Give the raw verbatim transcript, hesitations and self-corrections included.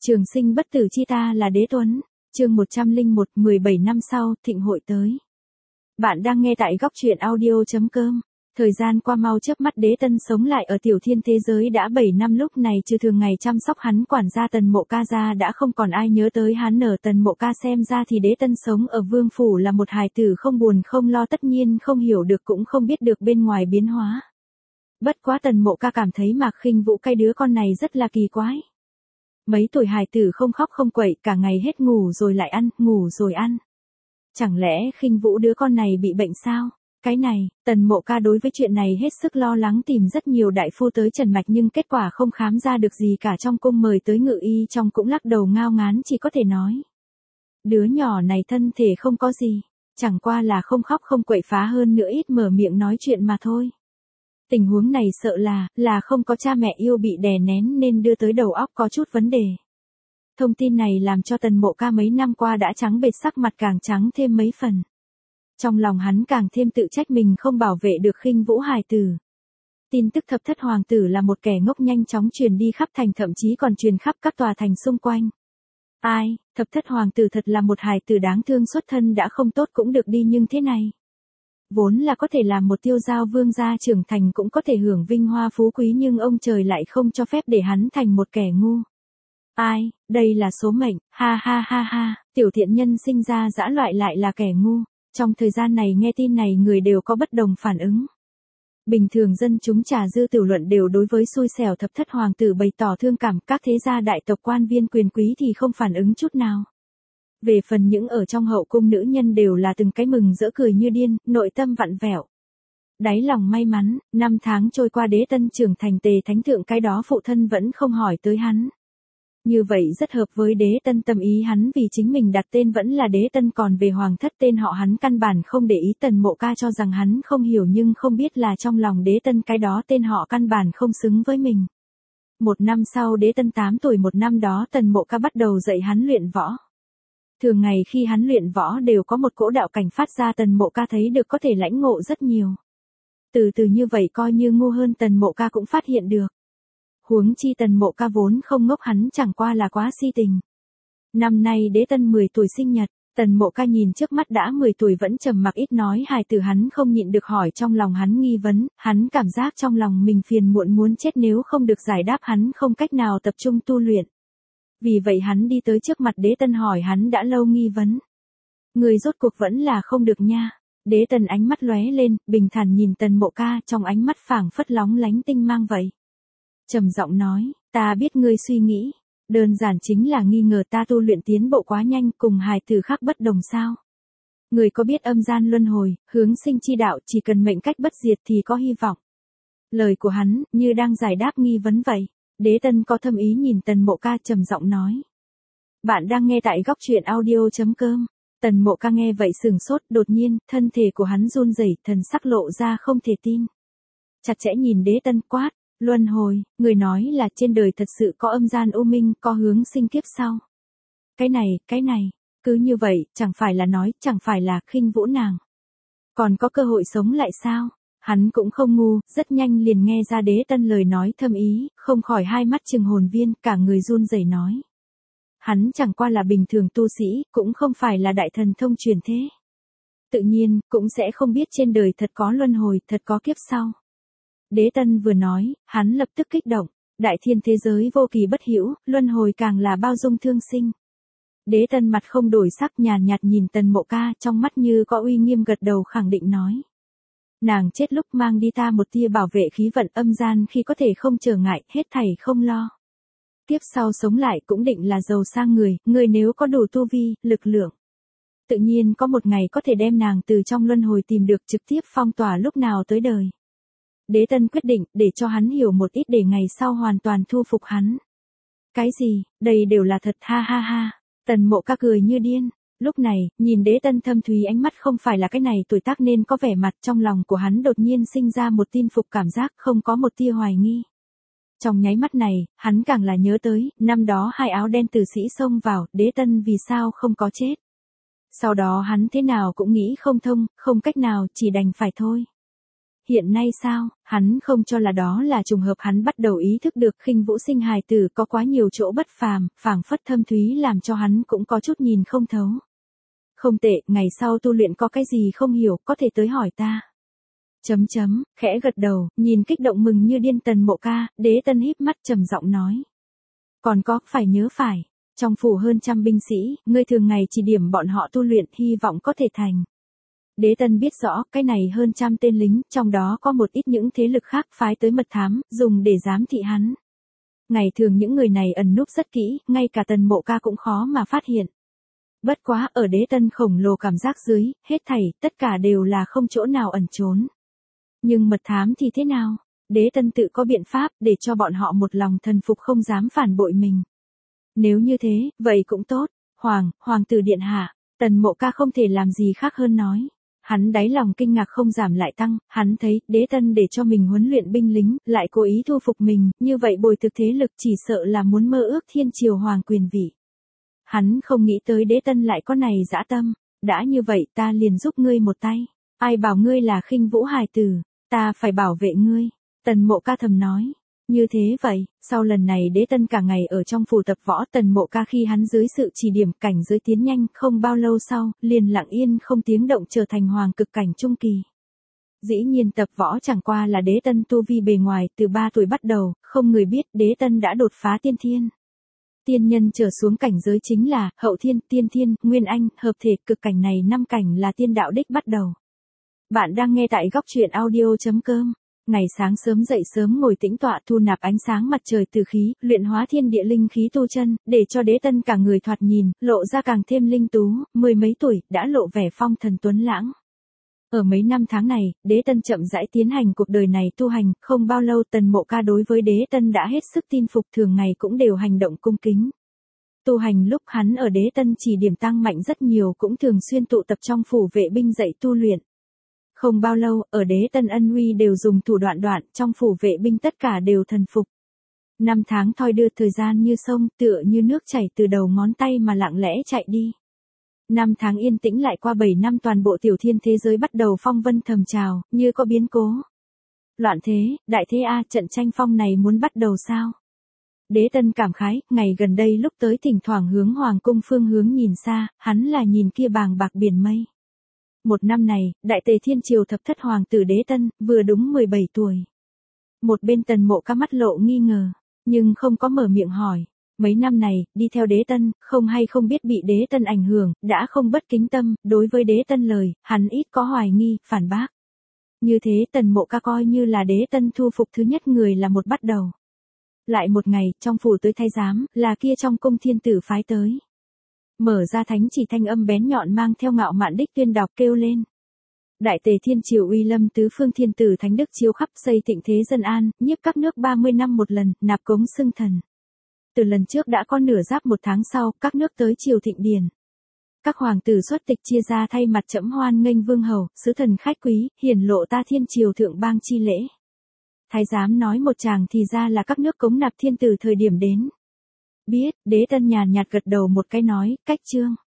Trường sinh bất tử chi ta là Đế Tuấn, chương một trăm lẻ một, mười bảy năm sau, thịnh hội tới. Bạn đang nghe tại góc truyện audio chấm com. Thời gian qua mau chớp mắt, Đế Tân sống lại ở tiểu thiên thế giới đã bảy năm, lúc này trừ thường ngày chăm sóc hắn quản gia Tần Mộ Ca ra đã không còn ai nhớ tới hắn. Ở Tần Mộ Ca xem ra thì Đế Tân sống ở vương phủ là một hài tử không buồn không lo, tất nhiên không hiểu được cũng không biết được bên ngoài biến hóa. Bất quá Tần Mộ Ca cảm thấy Mạc Khinh Vũ cái đứa con này rất là kỳ quái. Mấy tuổi hài tử không khóc không quậy, cả ngày hết ngủ rồi lại ăn, ngủ rồi ăn. Chẳng lẽ Khinh Vũ đứa con này bị bệnh sao? Cái này, Tần Mộ Ca đối với chuyện này hết sức lo lắng, tìm rất nhiều đại phu tới trần mạch nhưng kết quả không khám ra được gì cả. Trong cung mời tới ngự y trong cũng lắc đầu ngao ngán, chỉ có thể nói. Đứa nhỏ này thân thể không có gì, chẳng qua là không khóc không quậy, phá hơn nữa ít mở miệng nói chuyện mà thôi. Tình huống này sợ là, là không có cha mẹ yêu bị đè nén nên đưa tới đầu óc có chút vấn đề. Thông tin này làm cho Tần Mộ Ca mấy năm qua đã trắng bệch, sắc mặt càng trắng thêm mấy phần. Trong lòng hắn càng thêm tự trách mình không bảo vệ được Khinh Vũ hài tử. Tin tức thập thất hoàng tử là một kẻ ngốc nhanh chóng truyền đi khắp thành, thậm chí còn truyền khắp các tòa thành xung quanh. Ai, thập thất hoàng tử thật là một hài tử đáng thương, xuất thân đã không tốt cũng được đi, nhưng thế này. Vốn là có thể làm một tiêu giao vương gia trưởng thành, cũng có thể hưởng vinh hoa phú quý, nhưng ông trời lại không cho phép để hắn thành một kẻ ngu. Ai, đây là số mệnh, ha ha ha ha, tiểu thiện nhân sinh ra dã loại lại là kẻ ngu. Trong thời gian này nghe tin này người đều có bất đồng phản ứng. Bình thường dân chúng trà dư tiểu luận đều đối với xui xẻo thập thất hoàng tử bày tỏ thương cảm, các thế gia đại tộc quan viên quyền quý thì không phản ứng chút nào. Về phần những ở trong hậu cung nữ nhân đều là từng cái mừng rỡ cười như điên, nội tâm vặn vẹo. Đáy lòng may mắn, năm tháng trôi qua, Đế Tân trưởng thành tề thánh thượng, cái đó phụ thân vẫn không hỏi tới hắn. Như vậy rất hợp với Đế Tân tâm ý, hắn vì chính mình đặt tên vẫn là Đế Tân, còn về hoàng thất tên họ hắn căn bản không để ý. Tần Mộ Ca cho rằng hắn không hiểu nhưng không biết là trong lòng Đế Tân cái đó tên họ căn bản không xứng với mình. Một năm sau Đế Tân tám tuổi, một năm đó Tần Mộ Ca bắt đầu dạy hắn luyện võ. Thường ngày khi hắn luyện võ đều có một cỗ đạo cảnh phát ra, Tần Mộ Ca thấy được có thể lãnh ngộ rất nhiều. Từ từ như vậy coi như ngu hơn Tần Mộ Ca cũng phát hiện được. Huống chi Tần Mộ Ca vốn không ngốc, hắn chẳng qua là quá si tình. Năm nay Đế Tân mười tuổi sinh nhật, Tần Mộ Ca nhìn trước mắt đã mười tuổi vẫn trầm mặc ít nói hài tử, hắn không nhịn được hỏi trong lòng hắn nghi vấn, hắn cảm giác trong lòng mình phiền muộn muốn chết, nếu không được giải đáp hắn không cách nào tập trung tu luyện. Vì vậy hắn đi tới trước mặt Đế Tân hỏi hắn đã lâu nghi vấn. Người rốt cuộc vẫn là không được nha. Đế Tân ánh mắt lóe lên, bình thản nhìn Tần Mộ Ca, trong ánh mắt phảng phất lóng lánh tinh mang vậy. Trầm giọng nói, ta biết ngươi suy nghĩ, đơn giản chính là nghi ngờ ta tu luyện tiến bộ quá nhanh, cùng hài tử khác bất đồng sao. Người có biết âm gian luân hồi, hướng sinh chi đạo, chỉ cần mệnh cách bất diệt thì có hy vọng. Lời của hắn, như đang giải đáp nghi vấn vậy. Đế Tân có thâm ý nhìn Tần Mộ Ca, trầm giọng nói. Bạn đang nghe tại góc truyện audio chấm com. Tần Mộ Ca nghe vậy sừng sốt, đột nhiên, thân thể của hắn run rẩy, thần sắc lộ ra không thể tin. Chặt chẽ nhìn Đế Tân quát, luân hồi, người nói là trên đời thật sự có âm gian u minh, có hướng sinh kiếp sau. Cái này, cái này, cứ như vậy, chẳng phải là nói, chẳng phải là Khinh Vũ nàng còn có cơ hội sống lại sao? Hắn cũng không ngu, rất nhanh liền nghe ra Đế Tân lời nói thâm ý, không khỏi hai mắt trừng hồn viên, cả người run rẩy nói. Hắn chẳng qua là bình thường tu sĩ, cũng không phải là đại thần thông truyền thế. Tự nhiên, cũng sẽ không biết trên đời thật có luân hồi, thật có kiếp sau. Đế Tân vừa nói, hắn lập tức kích động, đại thiên thế giới vô kỳ bất hữu, luân hồi càng là bao dung thương sinh. Đế Tân mặt không đổi sắc, nhàn nhạt nhìn Tần Mộ Ca, trong mắt như có uy nghiêm, gật đầu khẳng định nói. Nàng chết lúc mang đi ta một tia bảo vệ khí vận, âm gian khi có thể không trở ngại, hết thảy không lo. Tiếp sau sống lại cũng định là giàu sang người, người nếu có đủ tu vi, lực lượng. Tự nhiên có một ngày có thể đem nàng từ trong luân hồi tìm được, trực tiếp phong tỏa lúc nào tới đời. Đế Tân quyết định, để cho hắn hiểu một ít để ngày sau hoàn toàn thu phục hắn. Cái gì, đây đều là thật, ha ha ha. Tần Mộ Ca cười như điên. Lúc này, nhìn Đế Tân thâm thúy ánh mắt, không phải là cái này tuổi tác nên có vẻ mặt, trong lòng của hắn đột nhiên sinh ra một tin phục cảm giác, không có một tia hoài nghi. Trong nháy mắt này, hắn càng là nhớ tới, năm đó hai áo đen tử sĩ xông vào, Đế Tân vì sao không có chết. Sau đó hắn thế nào cũng nghĩ không thông, không cách nào, chỉ đành phải thôi. Hiện nay sao, hắn không cho là đó là trùng hợp, hắn bắt đầu ý thức được Khinh Vũ sinh hài tử có quá nhiều chỗ bất phàm, phảng phất thâm thúy làm cho hắn cũng có chút nhìn không thấu. Không tệ, ngày sau tu luyện có cái gì không hiểu, có thể tới hỏi ta. Chấm chấm, khẽ gật đầu, nhìn kích động mừng như điên Tần Mộ Ca, Đế Tân híp mắt trầm giọng nói. Còn có, phải nhớ phải, trong phủ hơn trăm binh sĩ, ngươi thường ngày chỉ điểm bọn họ tu luyện, hy vọng có thể thành. Đế Tân biết rõ, cái này hơn trăm tên lính, trong đó có một ít những thế lực khác phái tới mật thám, dùng để giám thị hắn. Ngày thường những người này ẩn núp rất kỹ, ngay cả Tần Mộ Ca cũng khó mà phát hiện. Bất quá, ở Đế Tân khổng lồ cảm giác dưới, hết thảy, tất cả đều là không chỗ nào ẩn trốn. Nhưng mật thám thì thế nào? Đế Tân tự có biện pháp, để cho bọn họ một lòng thần phục không dám phản bội mình. Nếu như thế, vậy cũng tốt. Hoàng, Hoàng tử điện hạ, Tần Mộ Ca không thể làm gì khác hơn nói. Hắn đáy lòng kinh ngạc không giảm lại tăng, hắn thấy, Đế Tân để cho mình huấn luyện binh lính, lại cố ý thu phục mình, như vậy bồi thực thế lực chỉ sợ là muốn mơ ước thiên triều hoàng quyền vị. Hắn không nghĩ tới Đế Tân lại có này dã tâm, đã như vậy ta liền giúp ngươi một tay. Ai bảo ngươi là Khinh Vũ hài tử, ta phải bảo vệ ngươi. Tần Mộ Ca thầm nói. Như thế vậy, sau lần này Đế Tân cả ngày ở trong phủ tập võ, Tần Mộ Ca khi hắn dưới sự chỉ điểm cảnh giới tiến nhanh, không bao lâu sau, liền lặng yên không tiếng động trở thành hoàng cực cảnh trung kỳ. Dĩ nhiên tập võ chẳng qua là Đế Tân tu vi bề ngoài, từ ba tuổi bắt đầu, không người biết Đế Tân đã đột phá tiên thiên. Tiên nhân trở xuống cảnh giới chính là hậu thiên, tiên thiên, nguyên anh, hợp thể, cực cảnh này năm cảnh là tiên đạo đích bắt đầu. Bạn đang nghe tại góc truyện audio chấm com. Ngày sáng sớm dậy sớm ngồi tĩnh tọa thu nạp ánh sáng mặt trời từ khí, luyện hóa thiên địa linh khí tu chân, để cho Đế Tân cả người thoạt nhìn, lộ ra càng thêm linh tú, mười mấy tuổi, đã lộ vẻ phong thần tuấn lãng. Ở mấy năm tháng này, Đế Tân chậm rãi tiến hành cuộc đời này tu hành, không bao lâu Tần Mộ Ca đối với Đế Tân đã hết sức tin phục, thường ngày cũng đều hành động cung kính. Tu hành lúc hắn ở Đế Tân chỉ điểm tăng mạnh rất nhiều, cũng thường xuyên tụ tập trong phủ vệ binh dạy tu luyện. Không bao lâu, ở Đế Tân ân uy đều dùng thủ đoạn đoạn, trong phủ vệ binh tất cả đều thần phục. Năm tháng thoi đưa thời gian như sông, tựa như nước chảy từ đầu ngón tay mà lặng lẽ chạy đi. Năm tháng yên tĩnh lại qua bảy năm, toàn bộ tiểu thiên thế giới bắt đầu phong vân thầm trào, như có biến cố. Loạn thế, đại thế a, trận tranh phong này muốn bắt đầu sao? Đế Tân cảm khái, ngày gần đây lúc tới thỉnh thoảng hướng hoàng cung phương hướng nhìn xa, hắn là nhìn kia bàng bạc biển mây. Một năm này, đại tề thiên triều thập thất hoàng tử Đế Tân, vừa đúng mười bảy tuổi. Một bên Tần Mộ Ca mắt lộ nghi ngờ, nhưng không có mở miệng hỏi. Mấy năm này, đi theo Đế Tân, không hay không biết bị Đế Tân ảnh hưởng, đã không bất kính tâm, đối với Đế Tân lời, hắn ít có hoài nghi, phản bác. Như thế Tần Mộ Ca coi như là Đế Tân thu phục thứ nhất người là một bắt đầu. Lại một ngày, trong phủ tới thái giám, là kia trong cung thiên tử phái tới. Mở ra thánh chỉ, thanh âm bén nhọn mang theo ngạo mạn đích tuyên đọc kêu lên. Đại tề thiên triều uy lâm tứ phương thiên tử thánh đức chiếu khắp, xây thịnh thế dân an, nhiếp các nước ba mươi năm một lần, nạp cống xưng thần. Từ lần trước đã có nửa giáp một tháng sau, các nước tới triều thịnh điển. Các hoàng tử xuất tịch chia ra thay mặt trẫm hoan nghênh vương hầu, sứ thần khách quý, hiển lộ ta thiên triều thượng bang chi lễ. Thái giám nói một chàng thì ra là các nước cống nạp thiên tử thời điểm đến. Biết, Đế Tân nhàn nhạt gật đầu một cái nói, cách chương.